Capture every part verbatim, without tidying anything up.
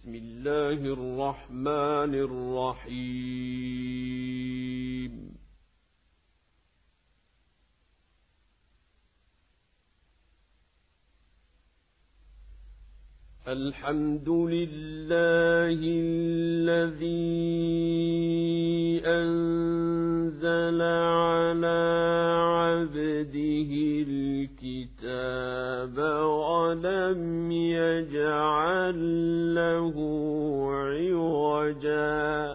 بسم الله الرحمن الرحيم الحمد لله الذي أنزل على عبده الكتاب ولم يجعل له عوجا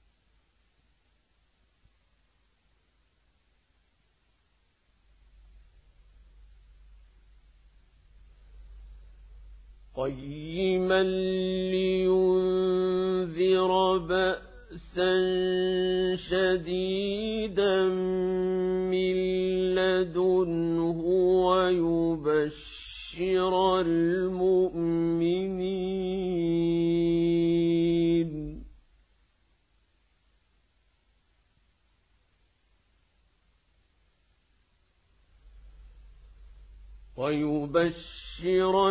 قيما لينذر بأسا شديدا من لدنه ويبشر المؤمنين ويبشر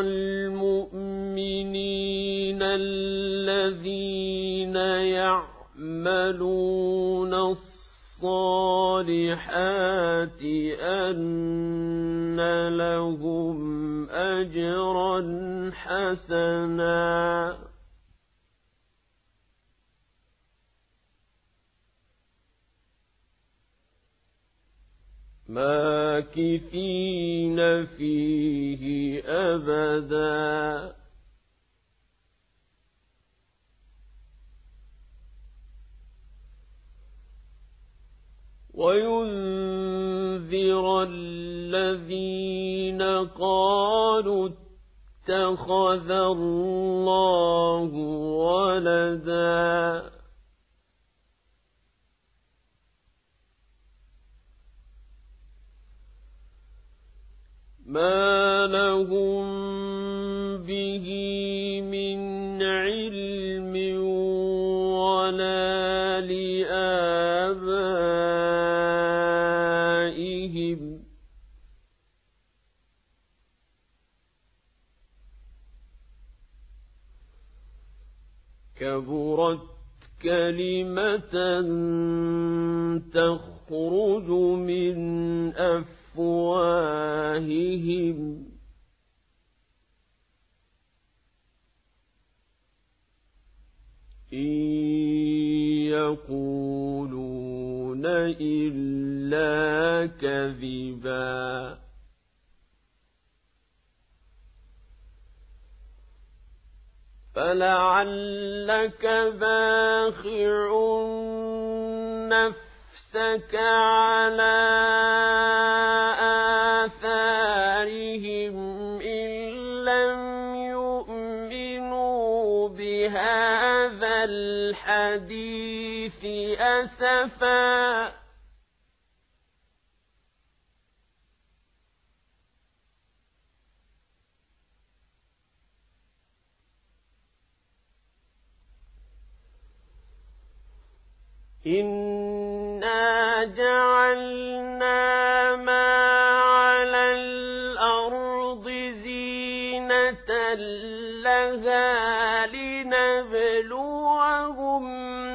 المؤمنين الذين يعملون الصالحات أن لهم أجرا حسنا ماكثين فيه أبدا وينذر الذين قالوا اتخذ الله ولدا ما لهم به من علم ولا لآبائهم كبرت كلمة تخرج من أفواههم إن يقولون إلا كذبا فلعلك باخع نفسك على آثارهم إن لم يؤمنوا بهذا الحديث أسفا إنا جعلنا ما على الأرض زينة لها لنبلوهم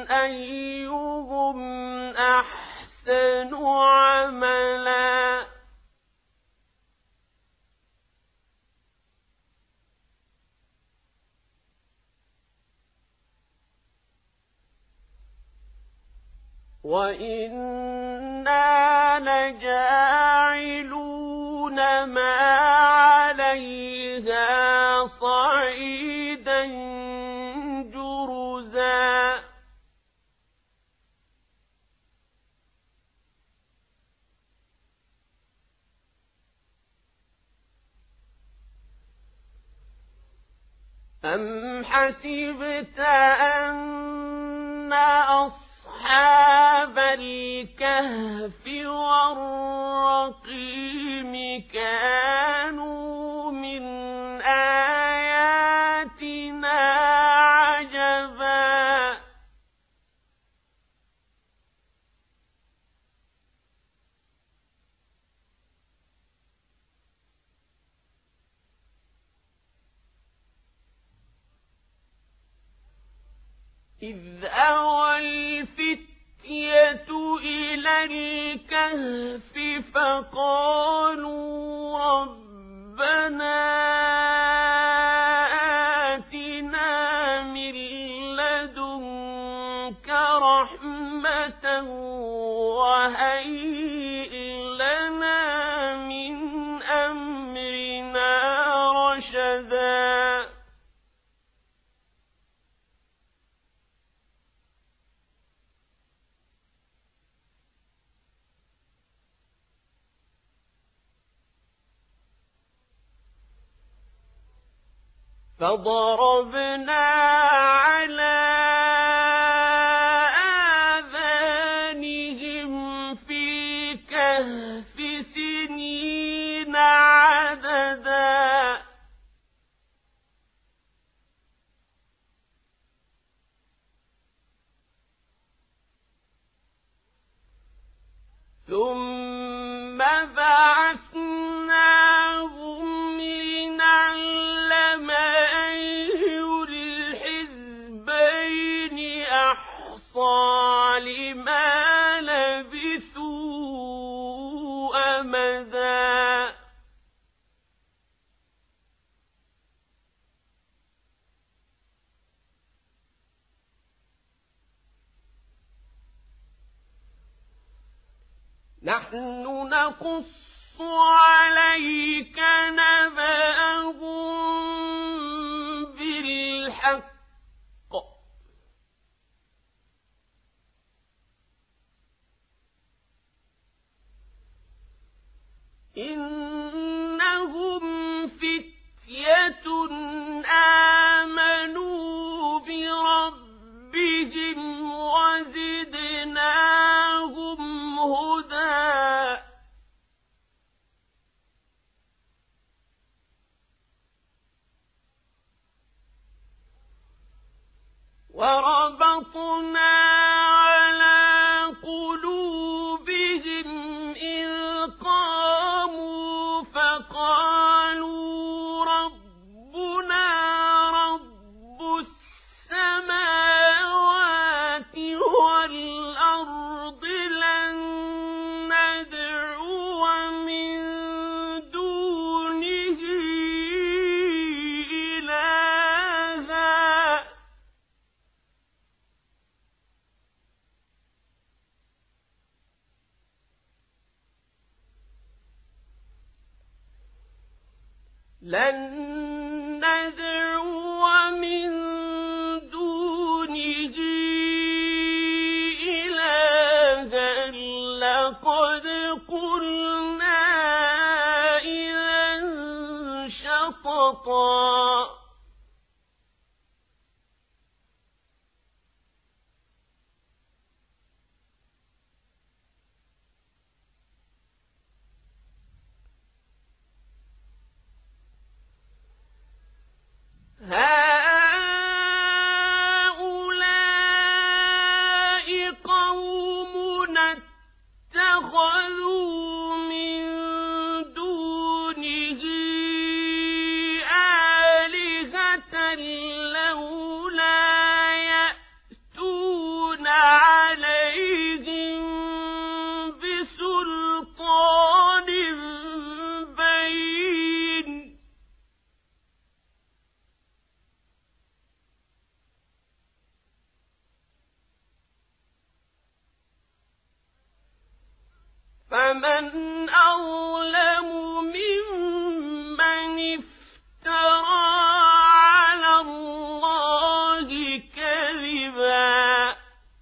أيهم أحسن عملا وإنا لجاعلون ما عليها صعيدا جرزا أم حسبت أن أصحاب الكهف والرقيم كانوا من آياتنا عجبا إذ أوى الفتية إلى الكهف فقالوا ربنا آتنا من لدنك رحمة وهيئ لنا من أمرنا رشدا فضربنا على آذانهم في الكهف سنين عددا ثم بعثناهم لنعلم أي الحزبين أحصى لما لبثوا أمدا نحن نقص عليك نبأهم بالحق إنهم فتية آمنوا بربهم وزدناهم هدى وربطنا على قلوبهم إذ قاموا فقالوا ربنا رب السماوات والأرض لن ندعو من دونه إلها لن ندعو من دونه إلها لقد قلنا إذا شططا هؤلاء قومنا اتخذوا من دونه آلهة لولا يأتون عليهم بسلطان بين فمن أظلم ممن افترى على الله كذبا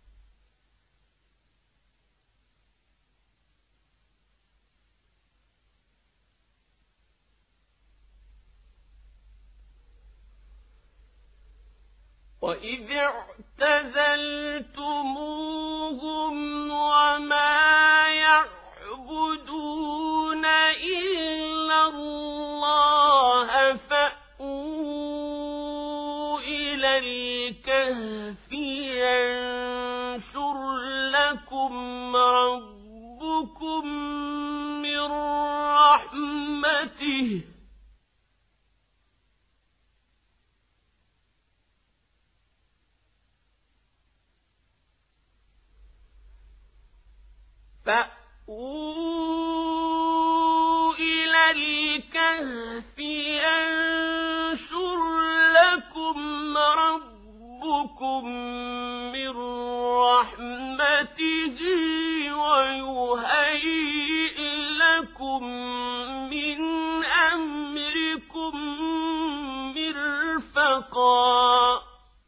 وإذ اعتزلتموهم وما يعبدون إلا الله فأووا إلى الكهف ينشر لكم ربكم من رحمته فأووا إلى الكهف ينشر لكم ربكم من رحمته ويهيئ لكم من أمركم مرفقا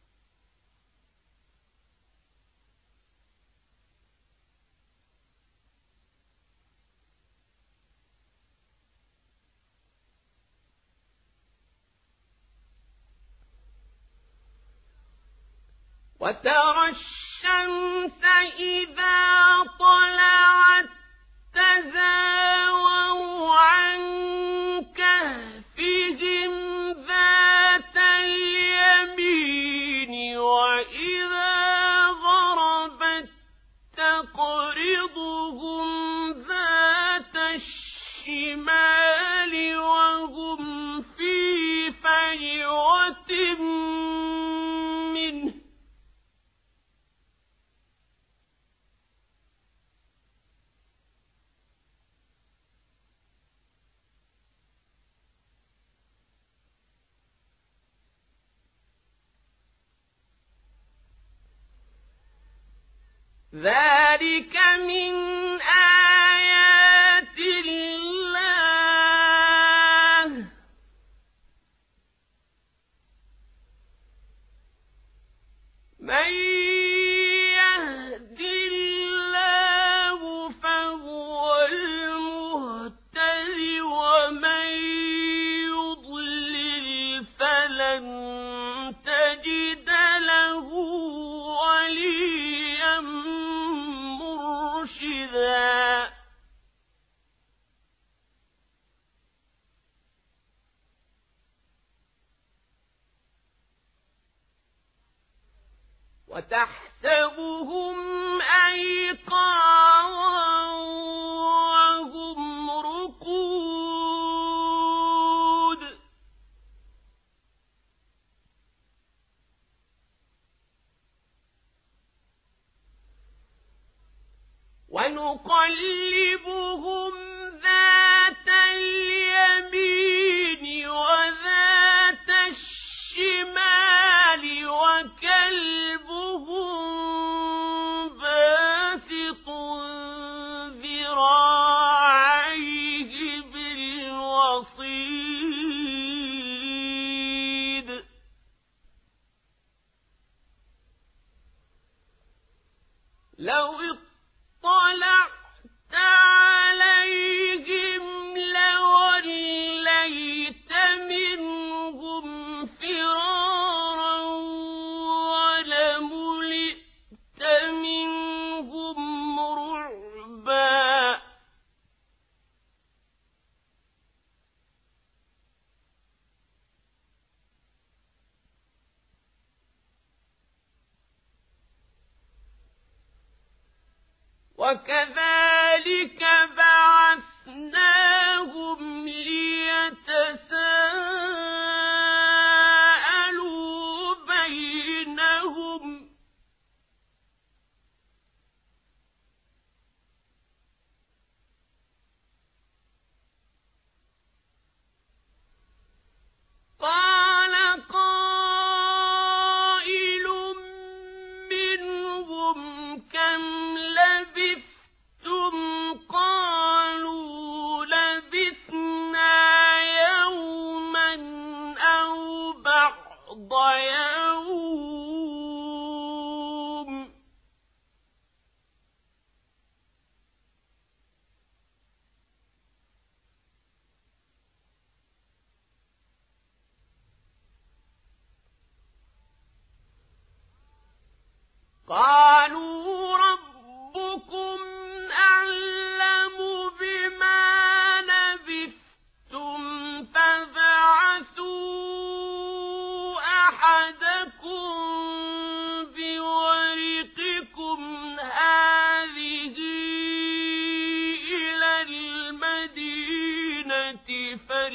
وترى الشمس إذا طلعت تزاور عن كهفهم ذات اليمين وإذا غربت تقرضهم ذات الشمال وهم في فجوة منه ذلك من آيات الله من يهد الله فهو المهتدي ومن يضلل فلن تجد له وليا مرشدا وتحسبهم أيقاظا وهم رقود ونقلبهم ذات اليمين وذات الشمال وكلبهم باسط ذراعيه بالوصيد لو اطلعت عليهم لوليت منهم فرارا ولملئت منهم رعبا وكذلك بعثناهم ليتساءلوا بينهم قال قائل منهم كم لبثتم قالوا لبثنا يوما أو بعض يوم قالوا ربكم أعلم بما لبثتم فابعثوا أحدكم بورقكم هذه إلى المدينة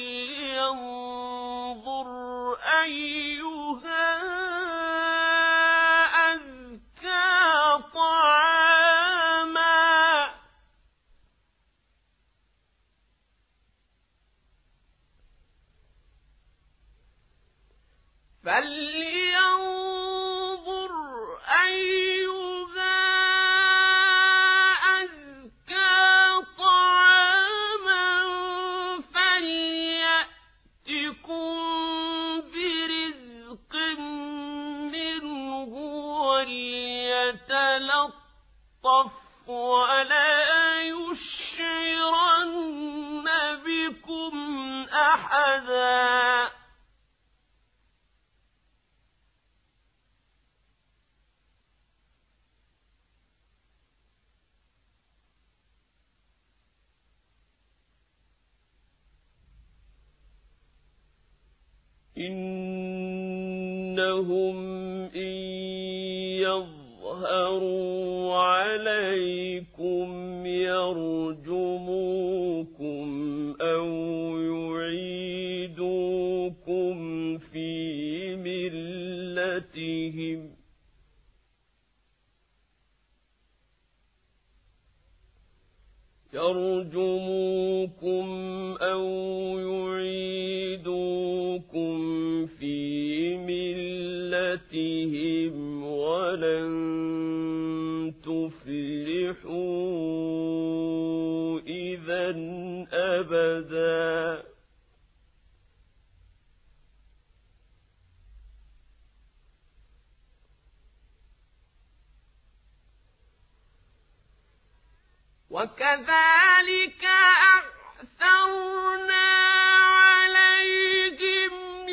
فلينظر أيها أزكى طعاما فلينظر أيها أزكى طعاما فليأتكم برزق منه وليتلطف ولا يشعرن بكم أحدا إنهم إن يظهروا عليكم يرجموكم أو يعيدوكم في ملتهم يرجموكم أو يعيدوكم في ملتهم ولن تفلحوا إذا أبدا وكذلك أعثرنا عليهم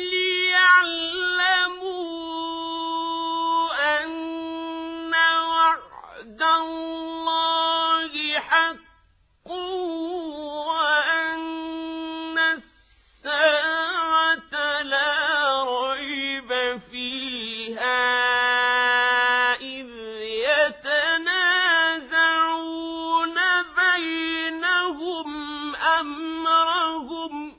ليعلموا أن وعد الله حق وأن الساعة لا ريب فيها إذ يتنازعون بينهم أمرهم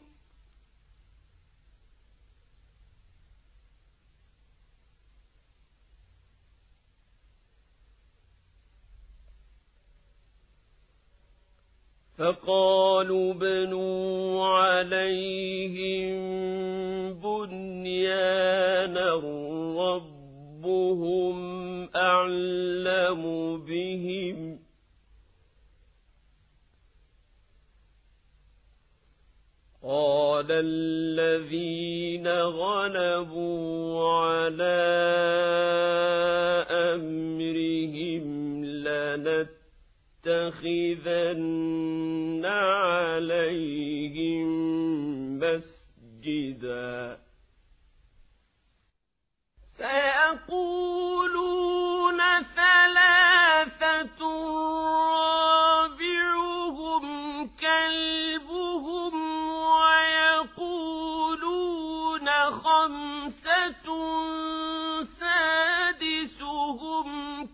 فقالوا ابنوا عليهم بنيانا ربهم أعلم بهم قال الذين غلبوا على أمرهم لنتخذن عليهم مسجدا سيقولون ثلاثة رابعهم كلبهم ويقولون خمسة سادسهم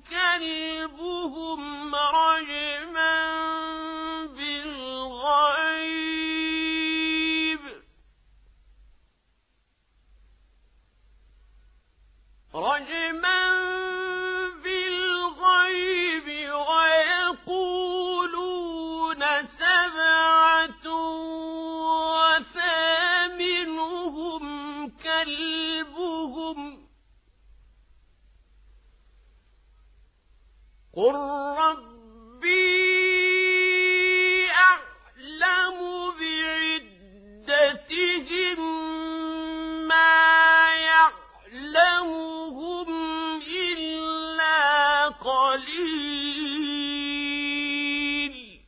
كلبهم رجما بالغيب رجما بالغيب ويقولون سبعة وثامنهم كلبهم قل ربي أعلم بعدتهم ما يعلمهم إلا قليل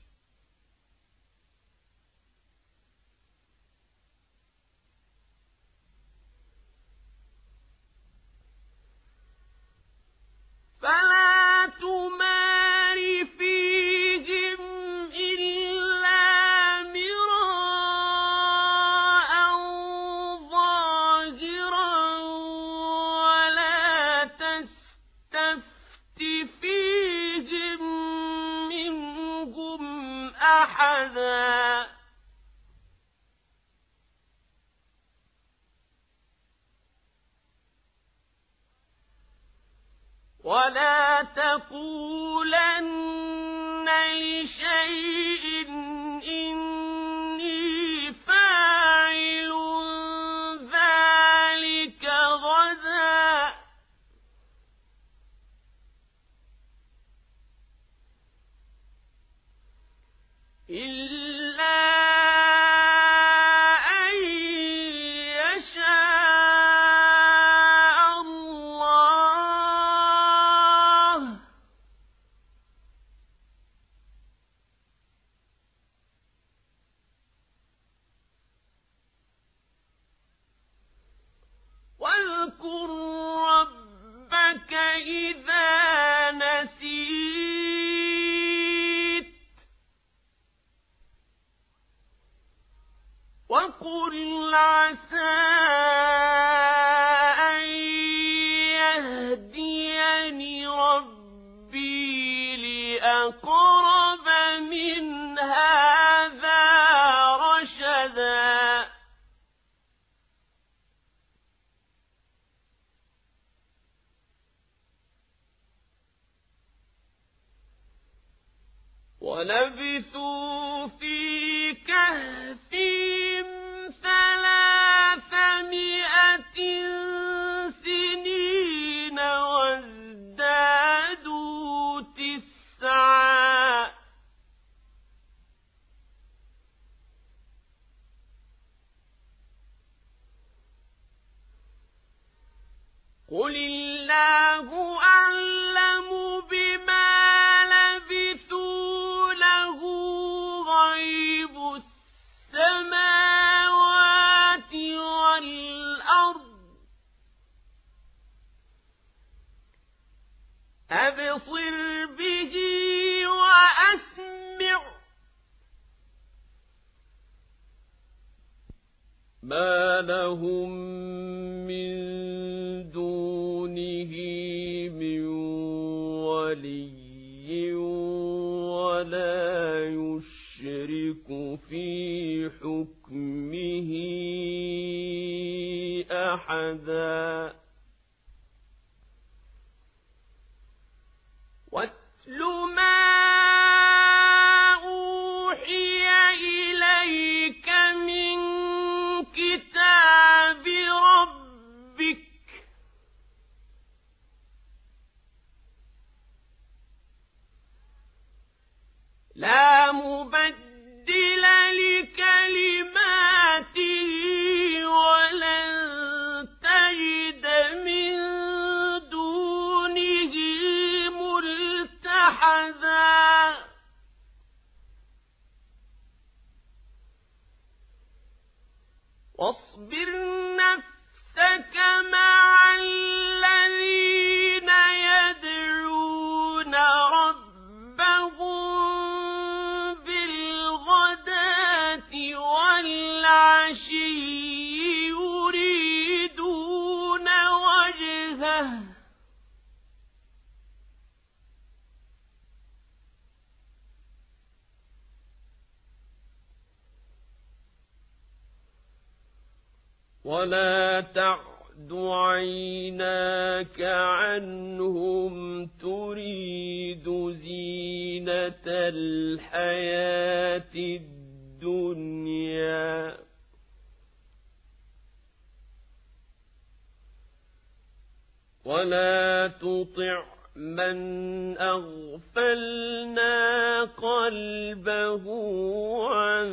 فلا تمار فيهم إلا مراء ظاهرا ولا تستفت فيهم منهم أحدا ولا تقولن لشيء إني فاعل ذلك غدا إذا نسيت وقل عسى أن يهديني ربي لأقرب من هذا رشدا ولبثوا في كهفهم ثلاثمائة سنين وازدادوا تسعا قل الله أعلم بما لبثوا له غيب السماوات والأرض أبصر به وأسمع ما لهم من دونه من ولي ولا يشرك في حكمه أحدا واتل ما أوحي إليك من كتاب ربك لا مبدل لكلماته ولن تجد من دونه ملتحدا واصبر نفسك مع الذين يدعون ربهم بالغداة والعشي يريدون وجهه ولا تعد عيناك عنهم تريد زينة الحياة الدنيا ولا تطع من أغفلنا قلبه عن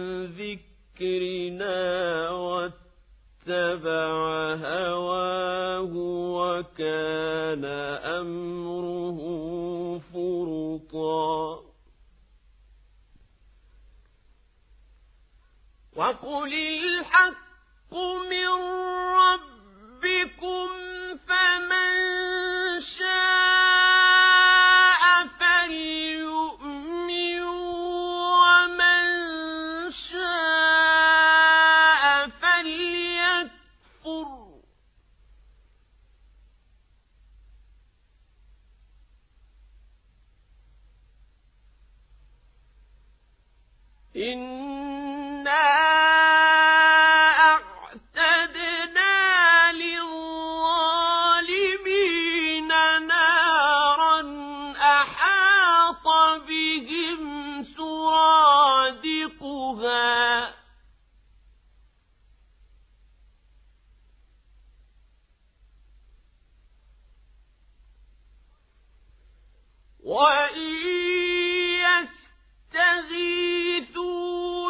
ذكرنا واتبع هواه وكان أمره فرطا وقل الحق من ربكم فمن شاء فليؤمن ومن شاء فليكفر إنا أعتدنا للظالمين نارا أحاط بهم سرادقها وإن يستغيثوا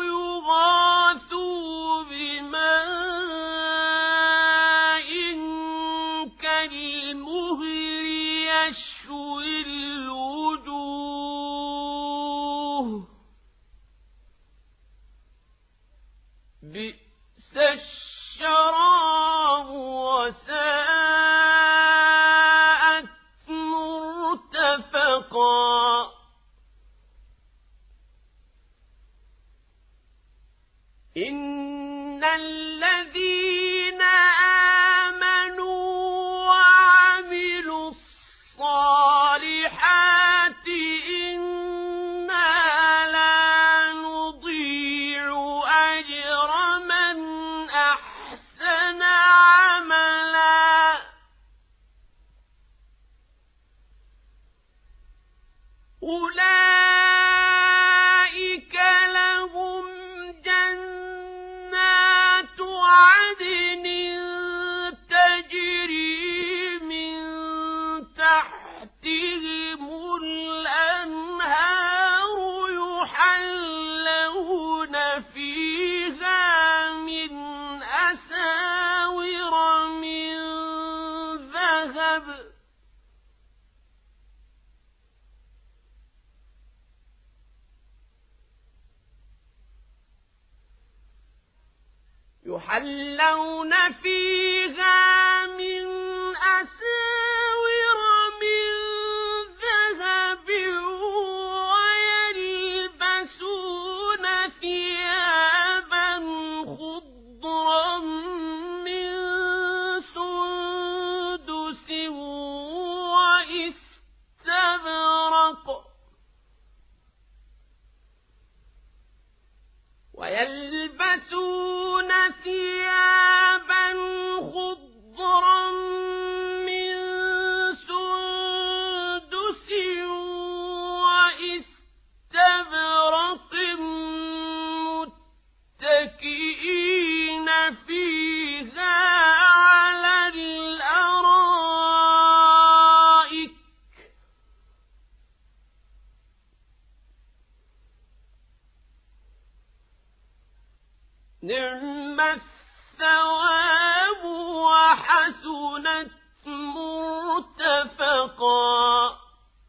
الكتاب يحلون فيها من أساور من ذهب ويلبسون ثيابا خضرا من سندس واستبرق ويلبسون ثيابا خضرا من سندس واستبرق متكئين فيها على الأرائك نعم الثواب وحسنت مرتفقا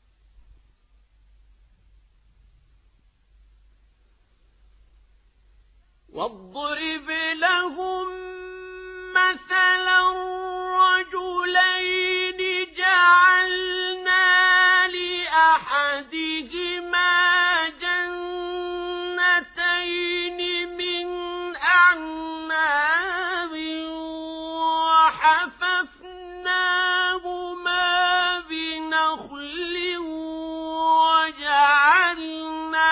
واضرب لهم مثلا رجلين جعلنا لأحدهما جنتين من أعناب وحففناهما بنخل وجعلنا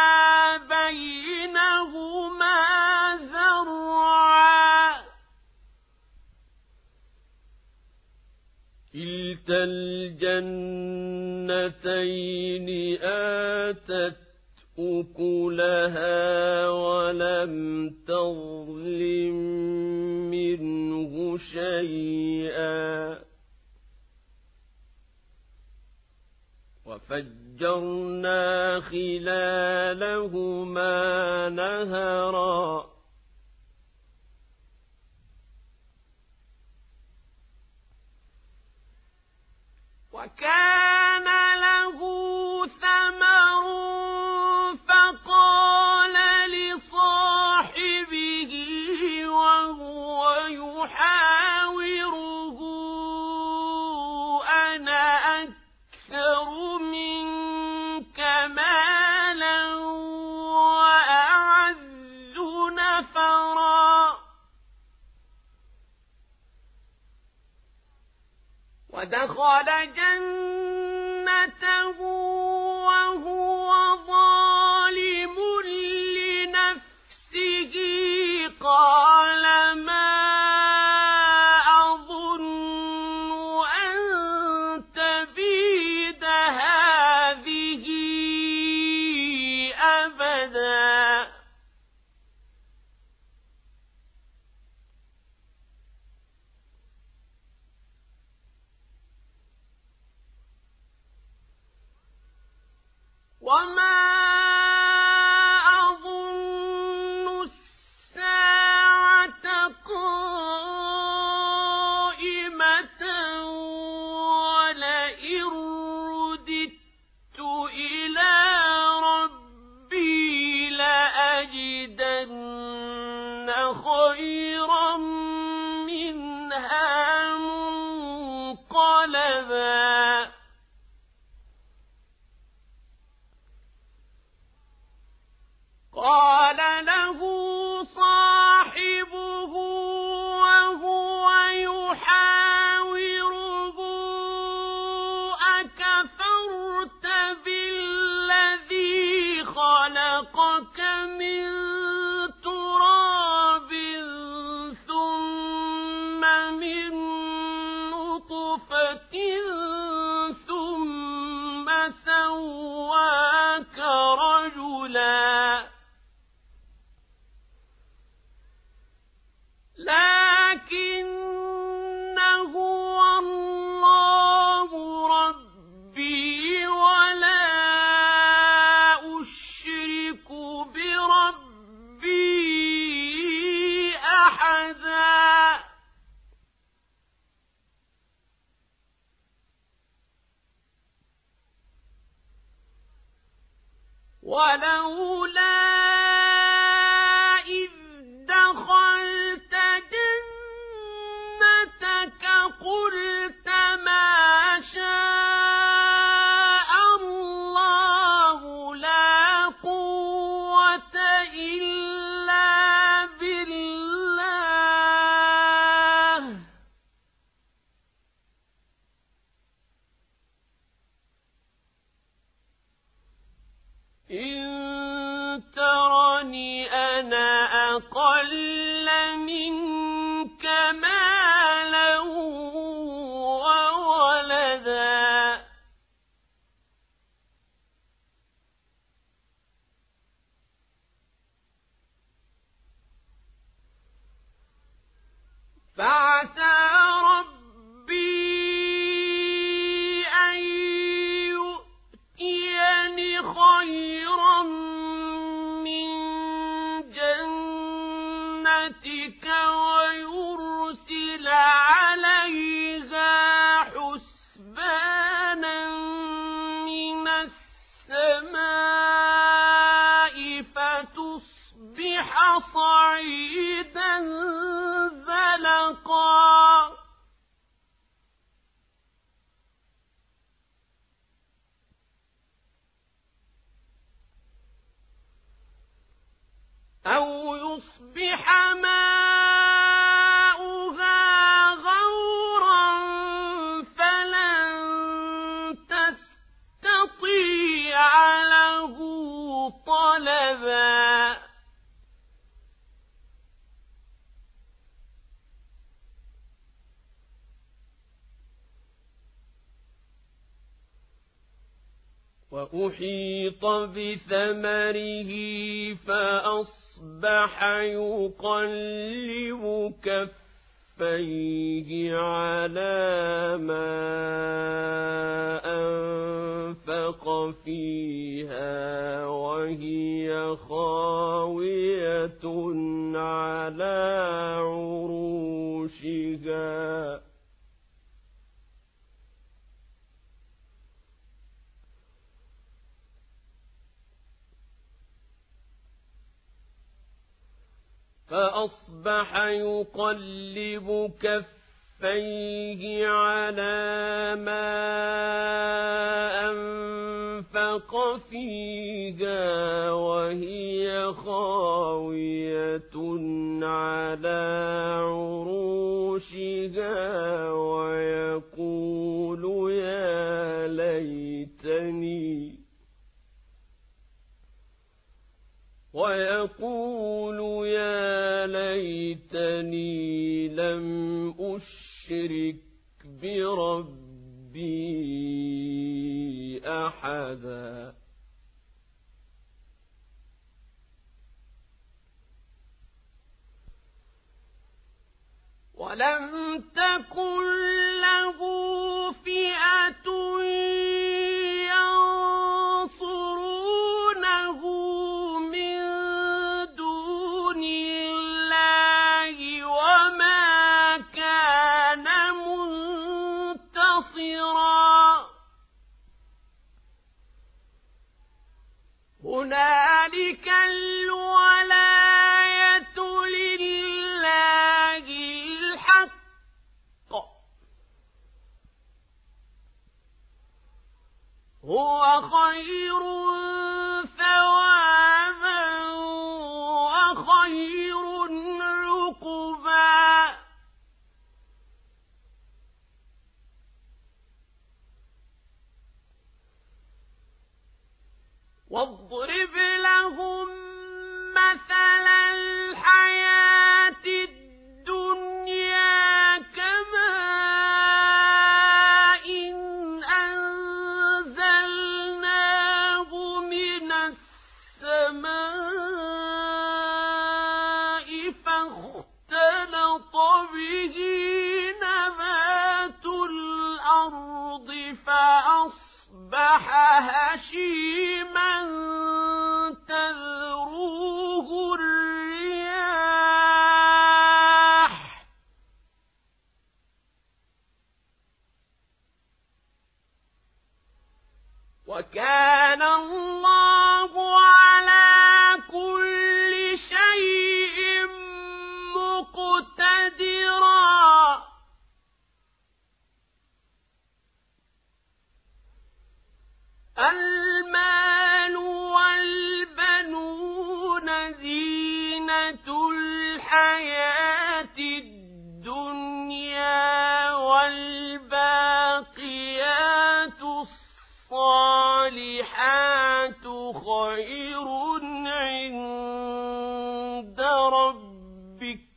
بينهما زرعا كلتا الجنتين آتت أكلها ولم تظلم منه شيئا وفجرنا خلالهما نهرا وكان له ثمر فقال لصاحبه وهو يحاوره أنا أكثر منك مالا وأعز نفرا ودخل جنته وهو ظالم لنفسه قال ما أظن أن تبيد هذه أبدا وما أظن الساعة قائمة ولئن رددت إلى ربي لأجدن خيرا منها منقلبا قال له صاحبه وهو يحاوره أكفرت بالذي خلقك من تراب ثم من نطفة ثم سواك رجلا لكن هو الله ربي ولا أشرك بربي أحدا ولولا إذ دخلت جنتك قلت ما شاء الله لا قوة إلا بالله إن ترني أنا أقل منك مالا وولدا فعسى ربي أن يؤتيني خيرا من جنتك ويرسل عليها حسبانا من السماء فتصبح صعيدا زلقا أو يصبح ماؤها غورا فلن تستطيع له طلبا وأحيط بثمره فأصبح يقلب كفيه على ما أنفق فيها وهي خاوية على عروشها فأصبح يقلب كفيه على ما أنفق فيها وهي خاوية على عروشها ويقول يا ليتني ويقول يا ليتني لم أشرك بربي أحدا ولم تكن له فئة ينصرونه من دون الله وما كان منتصرا هنالك الولاية لله الحق هو خير ثوابا وخير عقبا واضرب لهم مثل الحياة الدنيا كماء إن أنزلناه من السماء فاختلط به نبات الأرض فأصبح هشيما تذروه الرياح وكان الله المال والبنون زينة الحياة الدنيا والباقيات الصالحات خير عند ربك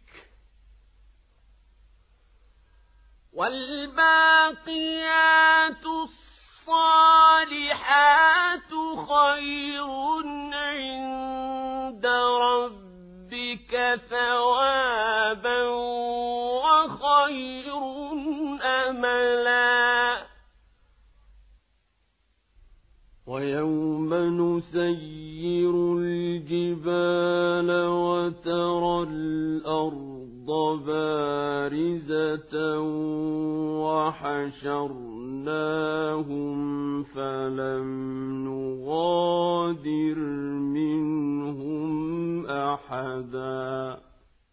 والباقيات الصالحات خير عند ربك ثوابا وخير أملا ويوم نسير الجبال وترى الأرض بارزة وحشرناهم فلم نغادر منهم أحدا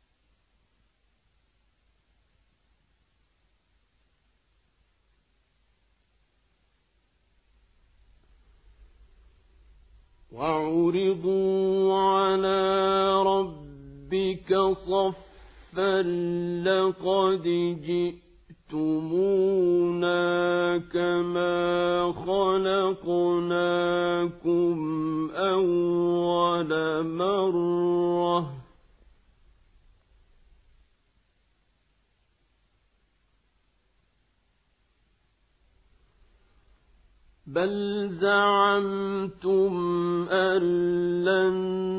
وعرضوا على ربك صفا لقد جئتمونا كما خلقناكم أول مرة بل زعمتم أن لن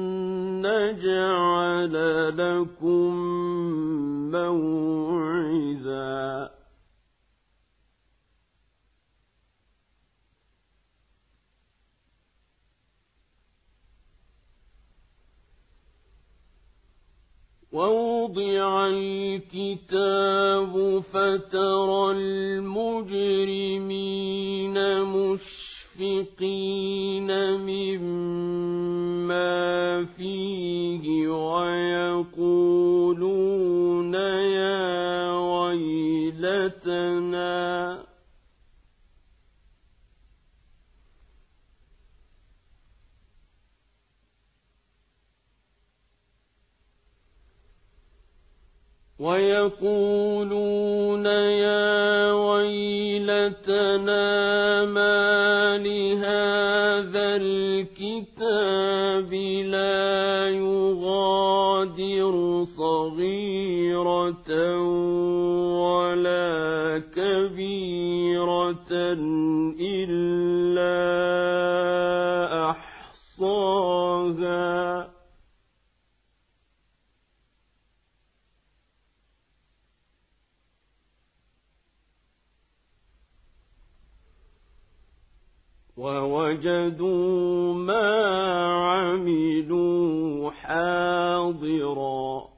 نجعل لكم موعدا ووضع الكتاب فترى المجرمين مشفقين مما فيه ويقولون يا ويلتنا ويقولون يا ويلتنا ما لهذا الكتاب لا يغادر صغيرة ولا كبيرة إلا أحصاها ووجدوا ما عملوا حاضرا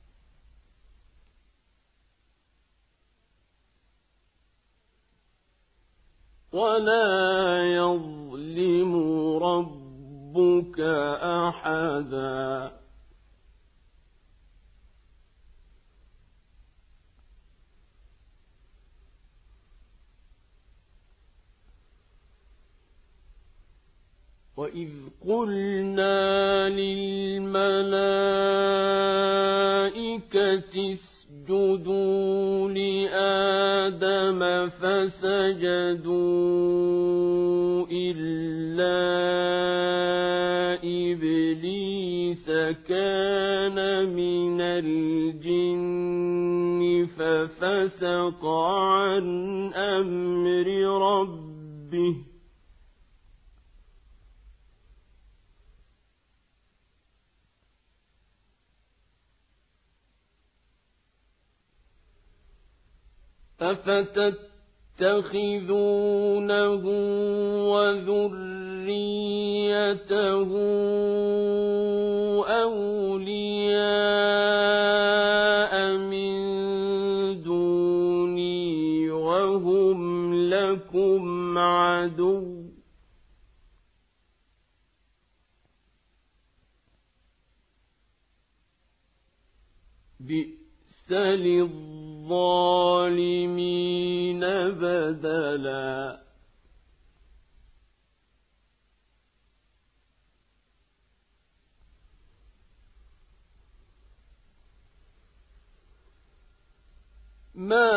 ولا يظلم ربك أحدا وإذ قلنا للملائكة اسجدوا لآدم فسجدوا إلا إبليس كان من الجن ففسق عن أمر ربه أفتتخذونه وذريته أولياء من دوني وهم لكم عدو بئس للظالمين بدلا ما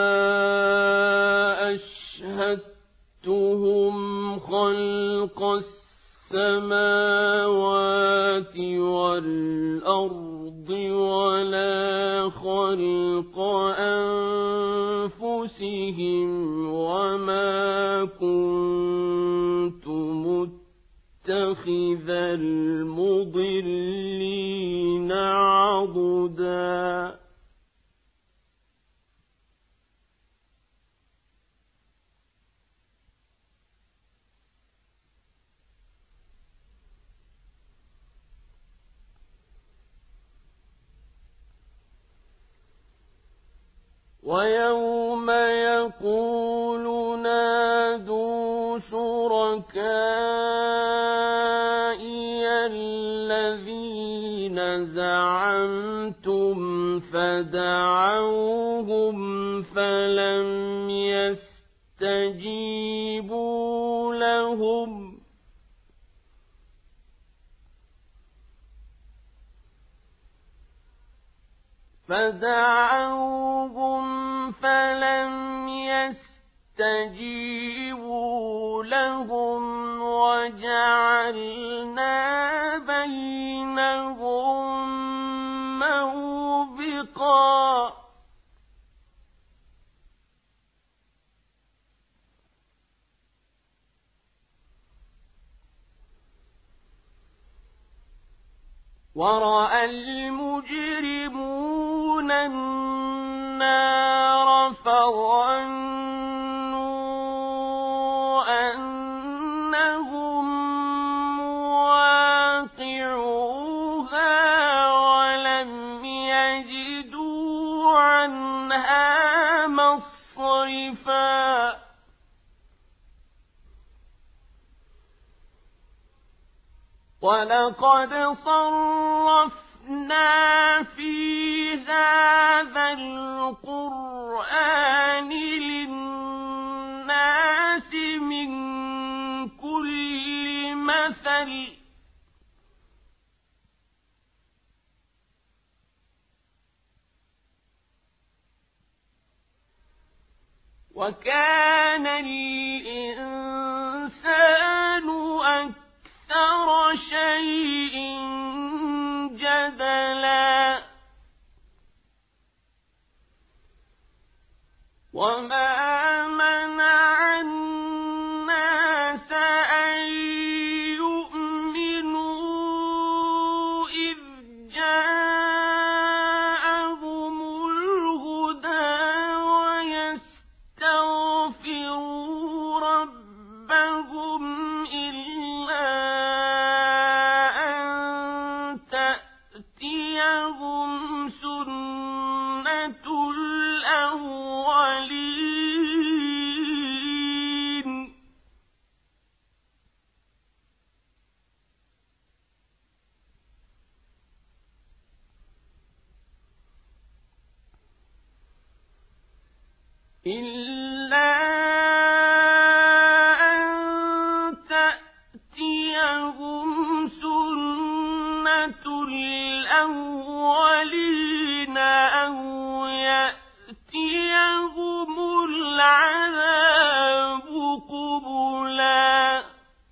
أشهدتهم خلق السماوات والأرض ولا خلق أنفسهم وما كنت متخذ المضلين عضدا ويوم يقول نادوا شركائي الذين زعمتم فدعوهم فلم يستجيبوا لهم فدعوهم فلم يستجيبوا لهم وجعلنا بينهم موبقا ورأى المجرمون النار فظنوا أنهم مواقعوها ولم يجدوا عنها مصرفا ولقد صرفنا في هذا القرآن للناس من كل مثل وكان الإنسان أكثر أكثر شيء جدلا وما منع الناس أن يؤمنوا إذ جاءهم الهدى ويستغفروا ربهم إلا سنة الأولين إلا أن تأتيهم سنة الأولين أو يأتيهم العذاب قبلا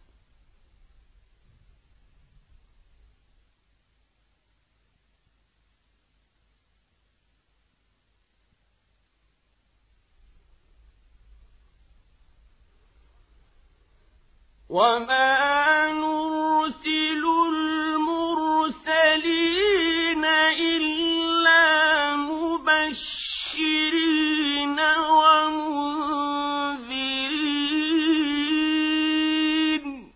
وما نرسل المرسلين إلا مبشرين ومنذرين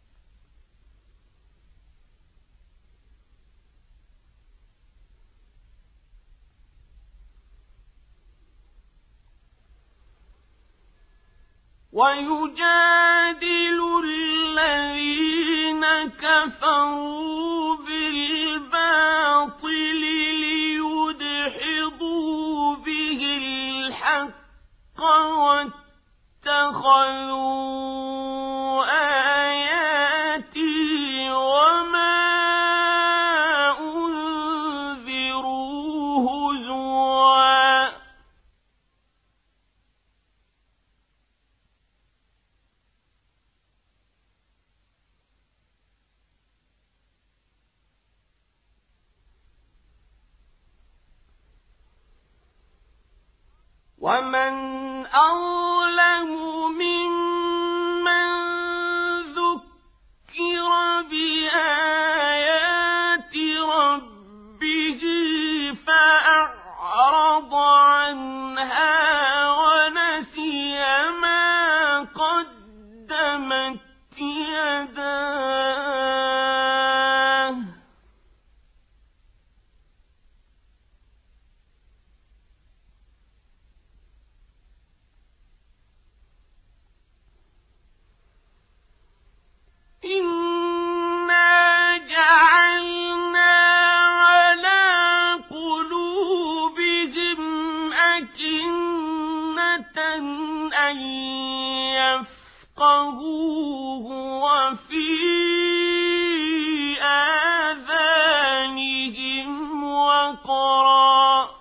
ويجادل الذين كفروا بالباطل ليدحضوا به الحق واتخذوا آياتي وما أنذروا هزوا ومن أظلم ممن ذكر بآيات ربه فأعرض عنها ونسي ما قدمت يداه إنا جعلنا على قلوبهم أكنة أن يفقهوه وفي آذانهم وقرا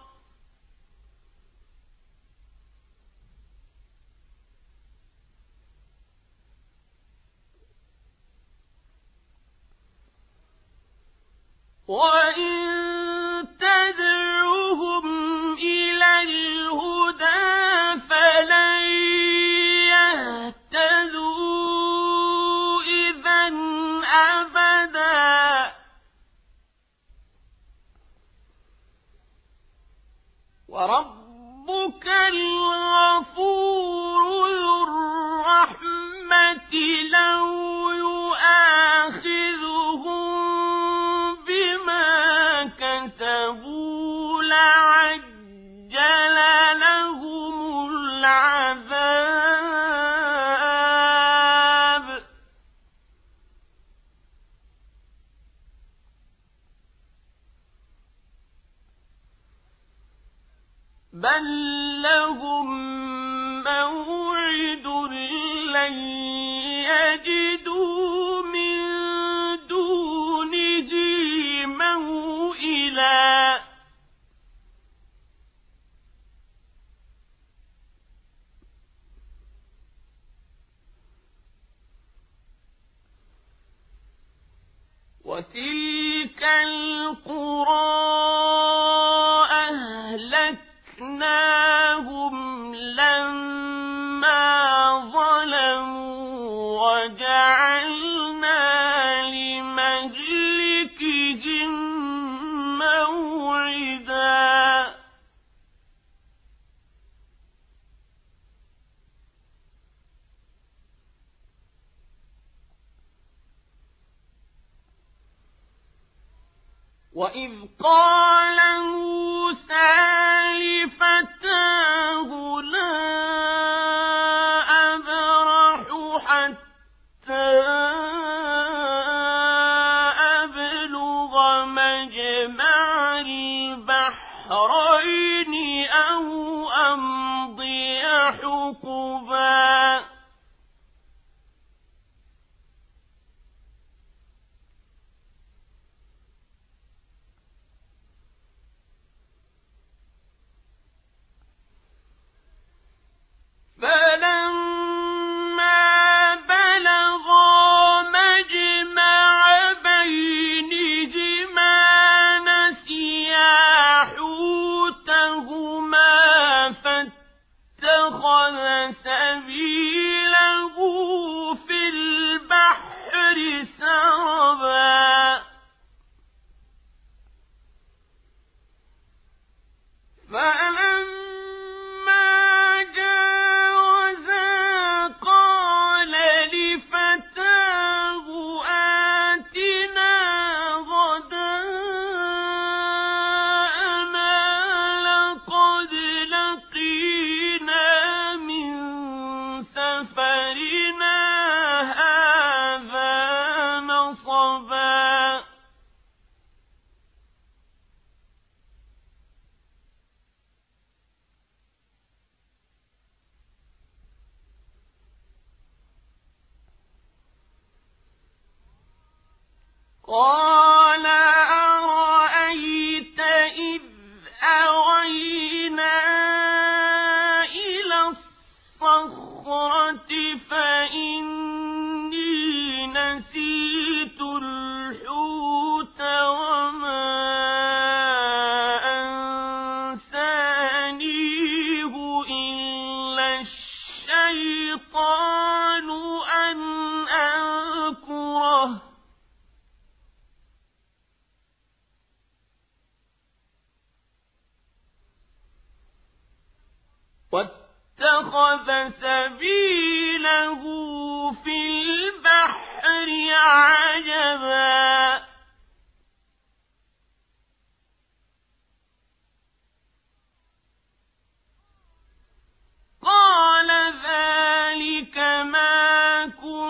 وإن تدعوهم إلى الهدى فلن يهتدوا إذا أبدا وربك الغفور ذو الرحمة لو يؤاخذهم كسبوا لعجل لهم العذاب بل لهم موعد لن يجدوا من دونه موئلا وتلك القرى أهلكناهم لما ظلموا وجعلنا لمهلكهم موعدا وإذ قال موسى لفتاه لا أبرح حتى أبلغ مجمع البحرين أو أمضي حقبا فلما بلغا مجمع بينهما نسيا حوتهما فاتخذ سبيله في البحر سربا فلما جاوزا قال لفتاه آتنا غداءنا لقد لقينا من سفرنا هذا نصبا قال أرأيت إذ أوينا إلى الصخرة فإني نسيت الحوت وما أنسانيه سبيله في البحر عجبا قال ذلك ما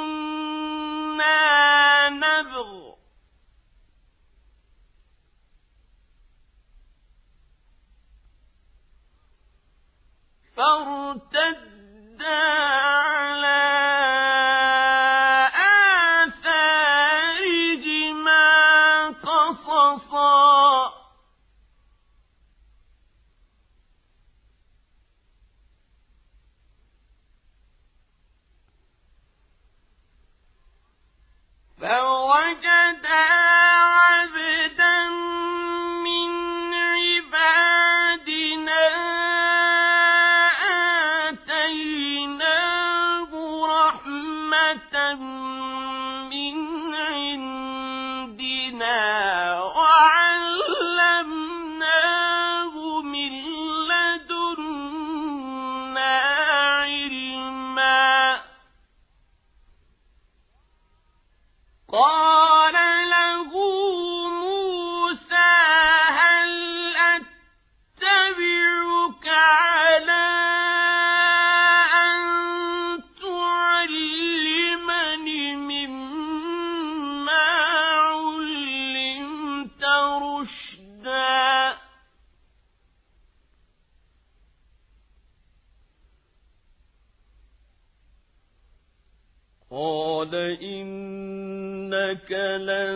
كنا نبغ فارتدا على آثارهما قصصا فوجدا عبدا من عبادنا آتيناه رحمة من عندنا وعلمناه من لدنا علما قال له موسى هل أتبعك على أن تعلمني مما علمت رشدا قال إنك لن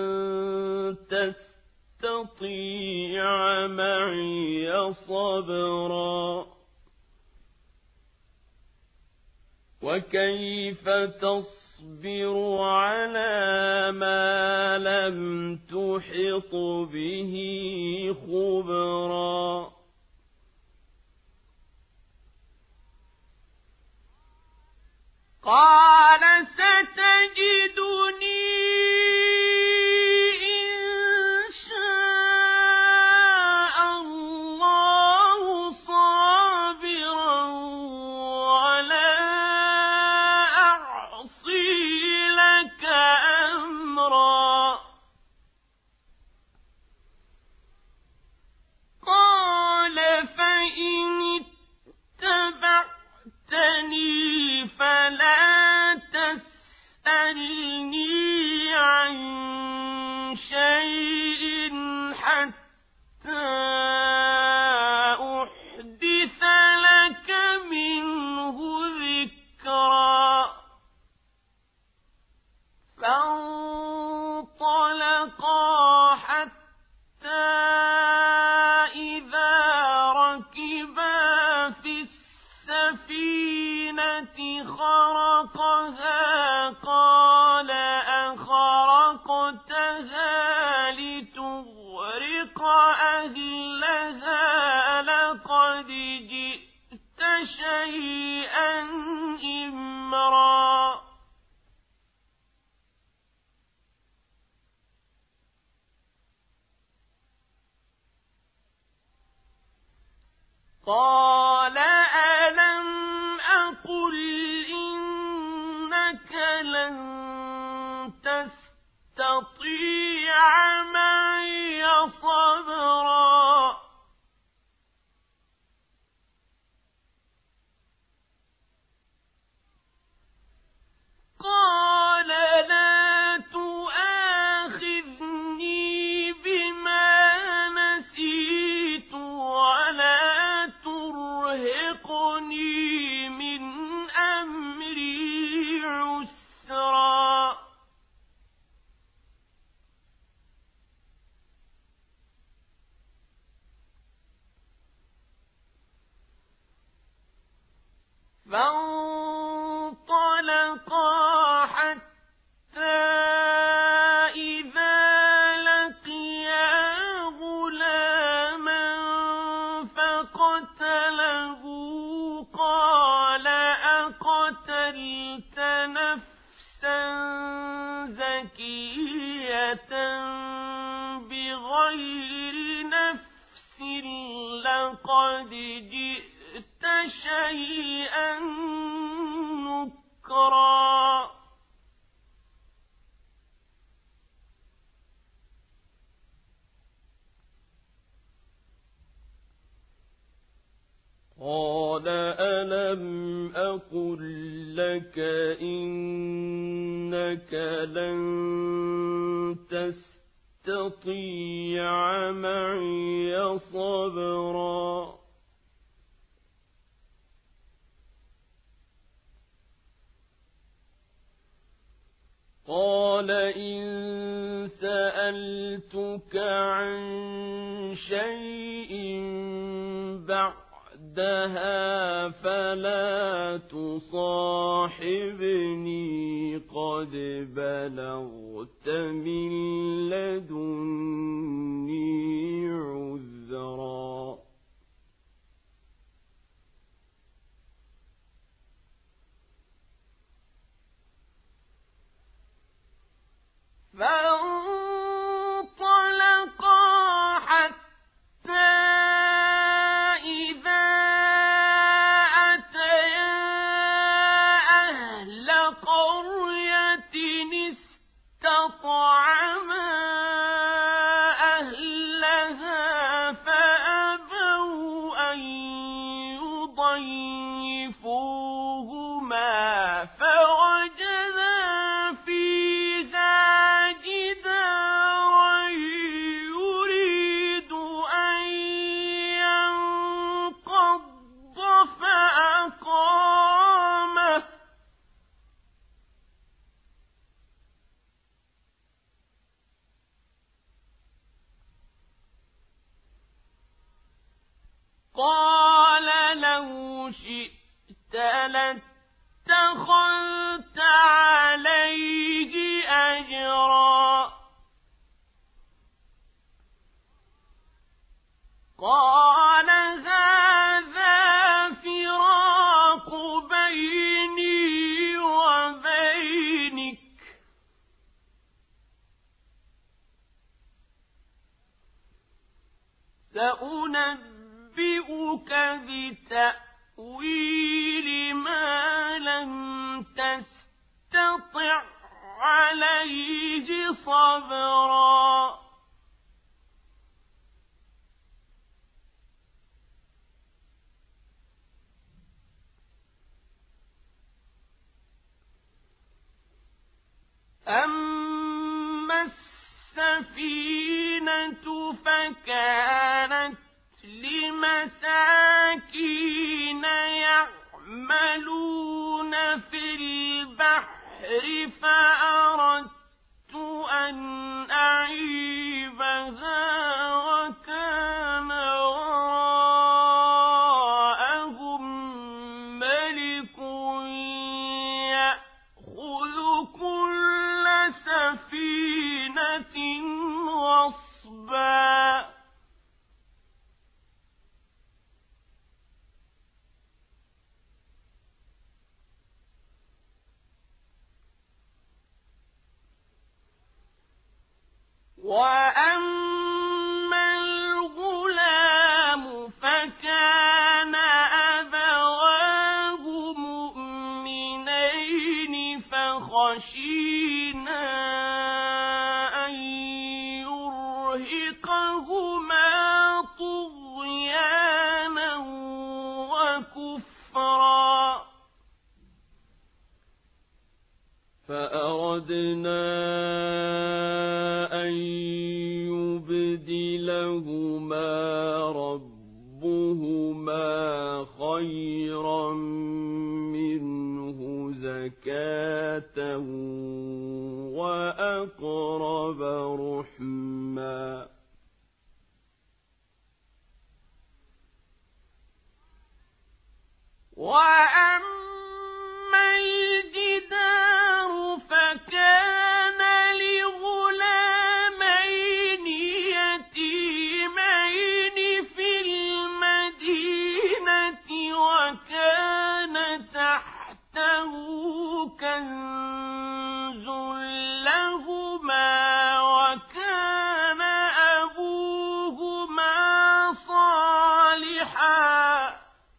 تستطيع معي صبرا وكيف تصبر على ما لم تحط به خبرا قال ستجدني إن شاء الله صابرا ولا أعصي لك أمرا قال فإن اتبعتني فلا تسألني عن شيء حتى أحدث لك منه ذكرا فانطلقا حتى إذا ركبا في السفينة خرقها قال أخرقتها لتغرق أهلها لقد جئت شيئا إمرا قال ألم أقل إنك لن تستطيع معي صبرا قال لا تؤاخذني بما نسيت ولا ترهقني من أمري عسرا فانطلقا حتى إذا لقيا غلاما فقتله قال أقتلت نفسا زكية بغير نفس لقد جئت شيئا لك إنك لن تستطيع معي صبرا قال إن سألتك عن شيء بعدها فلا تصاحبني قد بلغت من لدني عذرا فانطلقا حتى إذا أتيا أهل قرية استطعما أهلها فأبوا أن يضيفوهما فوجدا قال لو شئت لاتخذت عليه أجرا قال هذا فراق بيني وبينك سأنبئ بِأُكَ بِتَأْوِيلِ مَا لَمْ تَسْتَطِعْ عَلَيْهِ صَبْرًا أَمَّا السَّفِينَةُ فَكَانَتْ لمساكين يعملون في البحر فأردت أن أعيبها وكان وراءهم ملك يأخذ كل سفينة غصبا وأما الغلام فكان أبواه مؤمنين فخشينا أن يرهقهما طغيانا وكفرا فأردنا أن يبدلهما ربهما خيرا منه زكاة وأقرب رحما وأما الجدار فكان لغلامين يتيمين في المدينة وكان تحته كنز لهما وكان أبوهما صالحا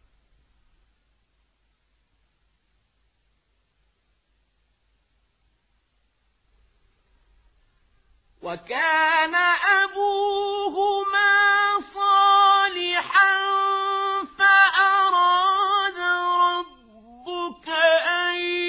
وكان أبوهما صالحا فأراد ربك أن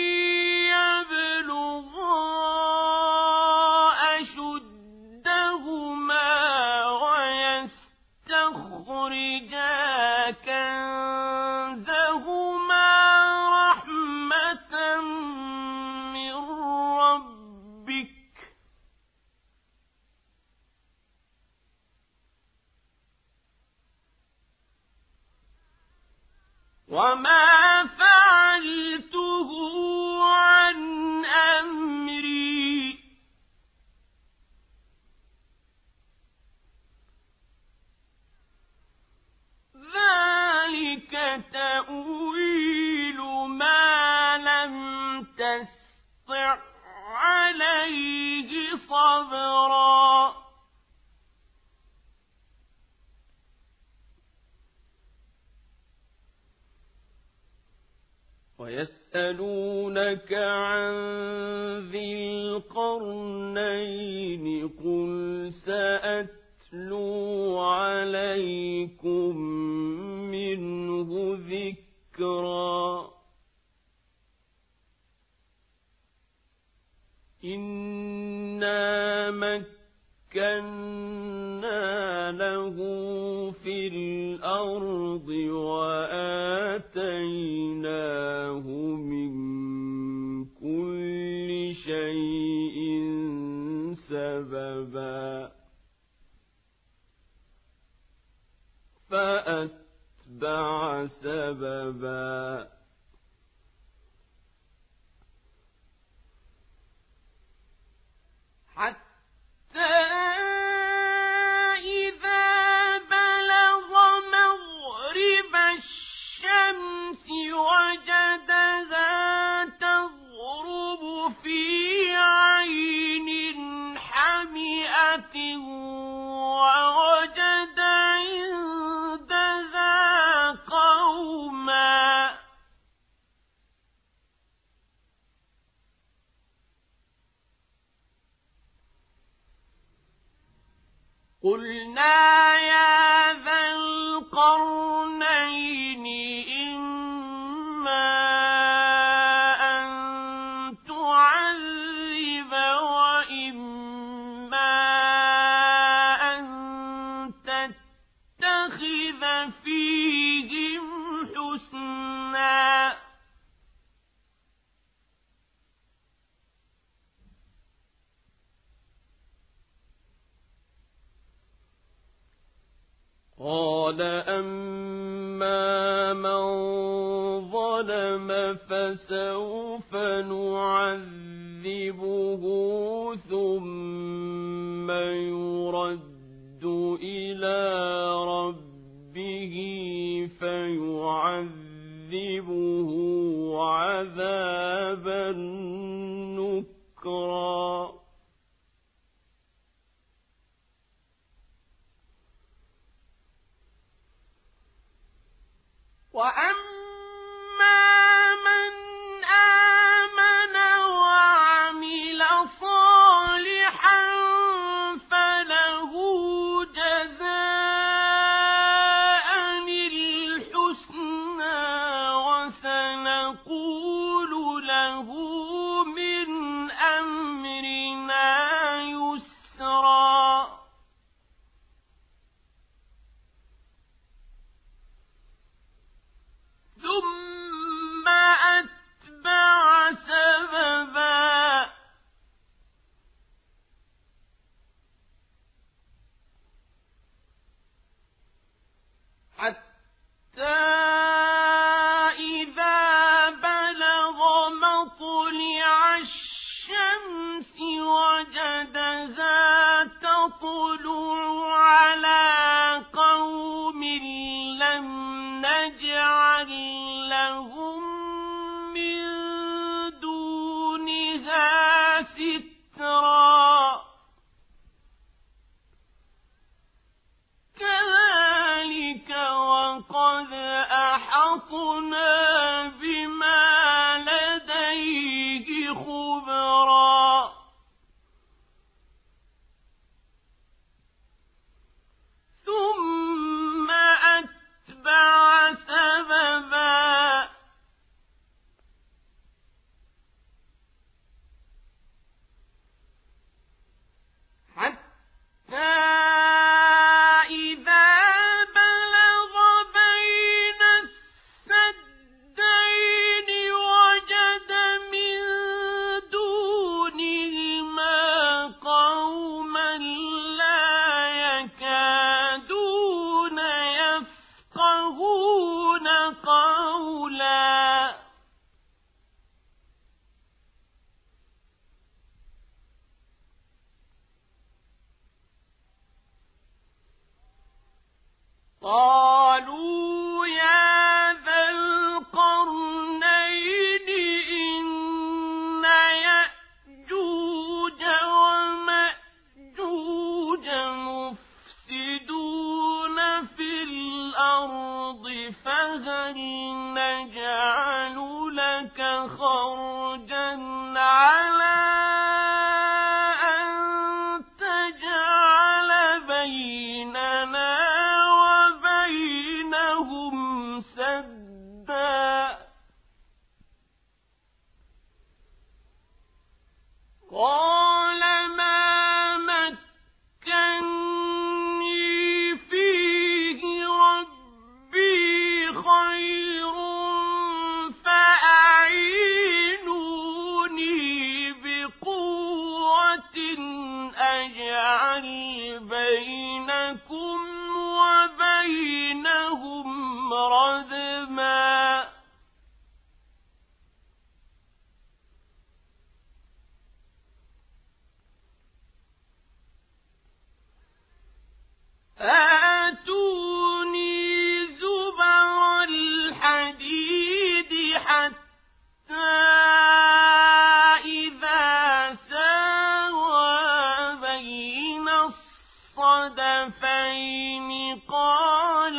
وما فعلته عن أمري ذلك تأويل ما لم تستطع عليه صبرا ويسألونك عن ذي القرنين قل سأتلو عليكم منه ذكرا إنا مكنا له في الأرض وآتيناه من كل شيء سببا فأتبع سببا حتى إذا بلغ مغرب الشمس وجدها تغرب في عين حمئة ووجد عندها قوما قلنا يا ذا القرنين إما أن تعذب وإما أن تتخذ فيهم حسنا قال أما من ظلم فسوف نعذبه ثم يرد إلى ربه فيعذبه عذابا نكرا وأما من آمن وعمل صالحا فله جزاء الحسنى وسنقول له من أمرنا يسرا ثم أتبع سببا حتى إذا بلغ مطلع الشمس وجدها تطلع على قوم لم نجعل لهم من دونها سترا كذلك وقد أحطنا بما لديه خبرا ثم أتبع سببا فرجا على أن تجعل بيننا وبينهم سدا قال ما مكني فيه ربي خير فأعينوني بقوة أجعل بينكم وبينهم ردما آتوني زبر الحديد حتى إذا ساوى بين الصدفين قال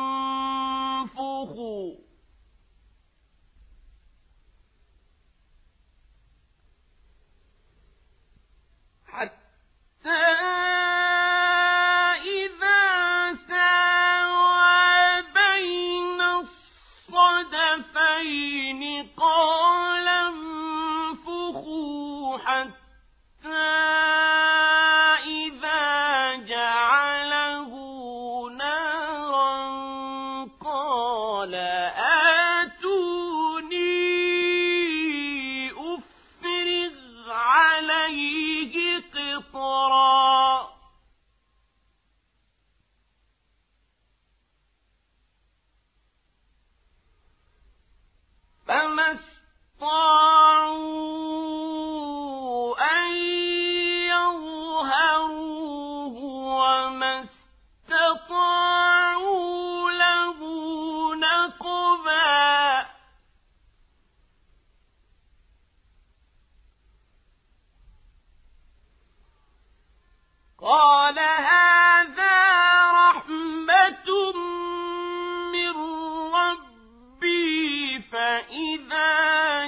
انفخوا حتى قال انفخوا حتى إذا جعله نارا قال آتوني أفرغ عليه قطرا فما استطاعوا أن يظهروه وما استطاعوا له نقبا قال هذا رحمة من ربي فإذا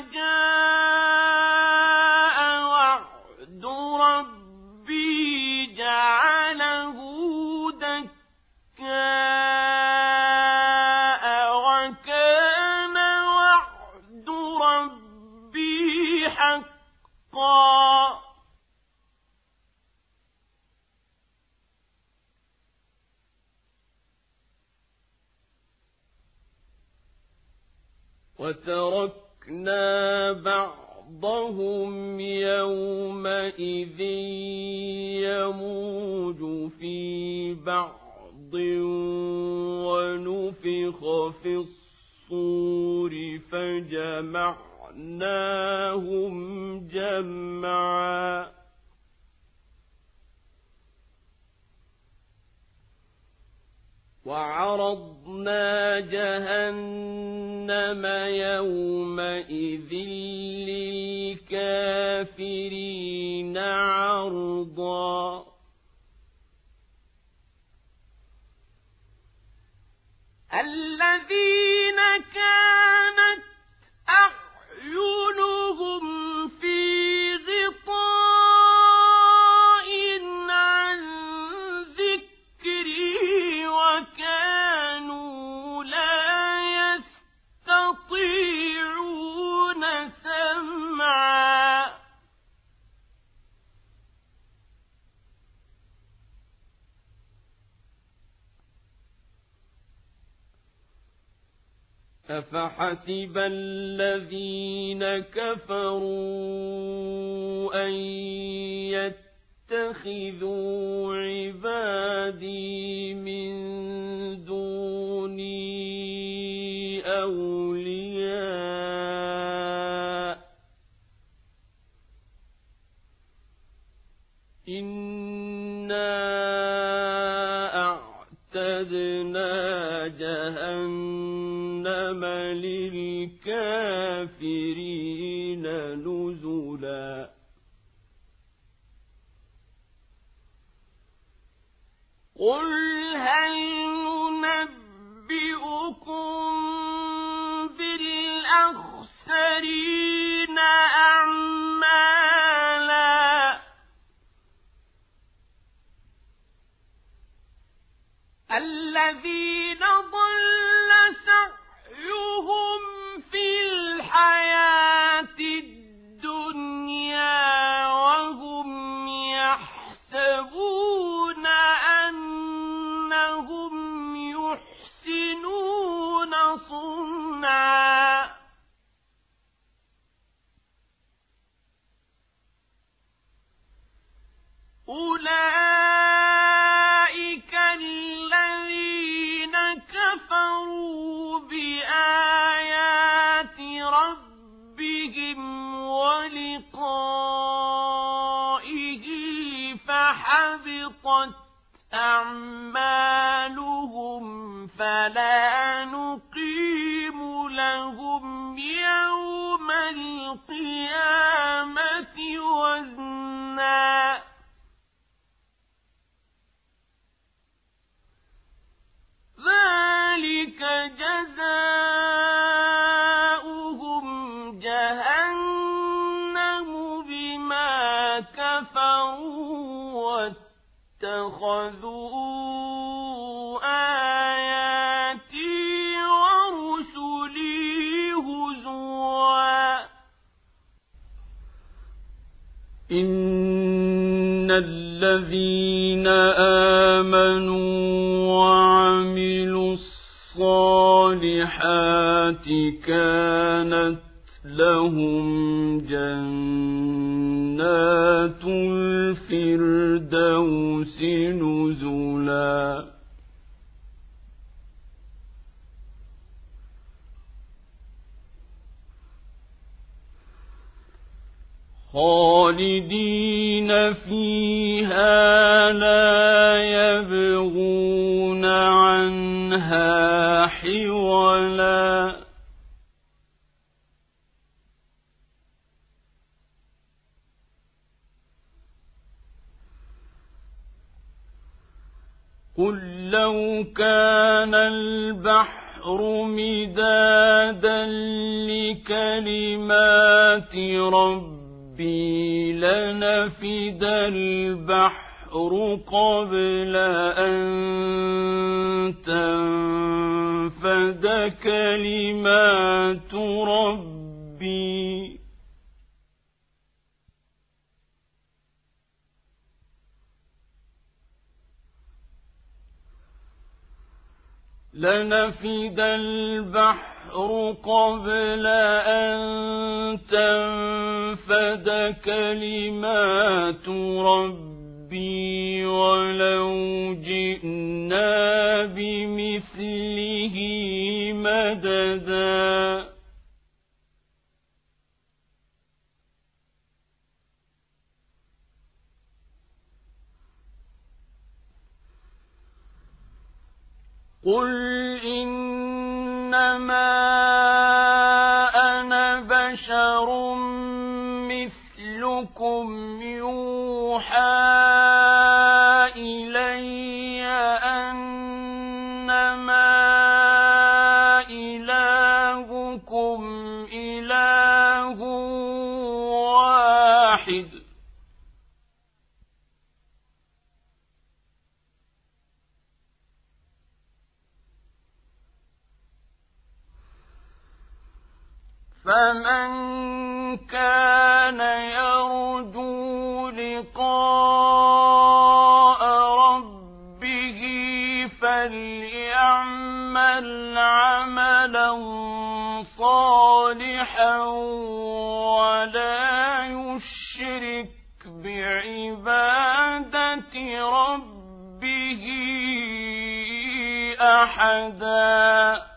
جاء وعد ربي جعله دكاء وكان وعد ربي حقا وتركنا بعضهم يومئذ يموج في بعض ونفخ في الصور فجمعناهم جمعا وعرضنا جهنم يومئذ للكافرين عرضا الذين كانت أعينهم في غطاء عن ذكري وكانوا لا يستطيعون سمعا أفحسب الذين كفروا أن يتخذوا عبادي من دوني أولياء إنا أعتدنا جهنم للكافرين نزلا قل هل ننبئكم بالأخسرين حبطت أعمالهم فلا نقيم لهم يوم القيامة وزنا ذلك جزاؤهم جهنم بما كفروا واتخذوا آياتي ورسلي هزوا إن الذين آمنوا وعملوا الصالحات كانت لهم جنات الفردوس نزلا خالدين فيها لا يبغون عنها حولا قل لو كان البحر مدادا لكلمات ربي لنفد البحر قبل أن تنفد كلمات ربي لنفد البحر قبل أن تنفد كلمات ربي ولو جئنا بمثله مددا قل إنما أنا بشر مثلكم يوحى إلي أنما إلهكم إله واحد فمن كان يرجو لقاء ربه فليعمل عملا صالحا ولا يشرك بعبادة ربه أحدا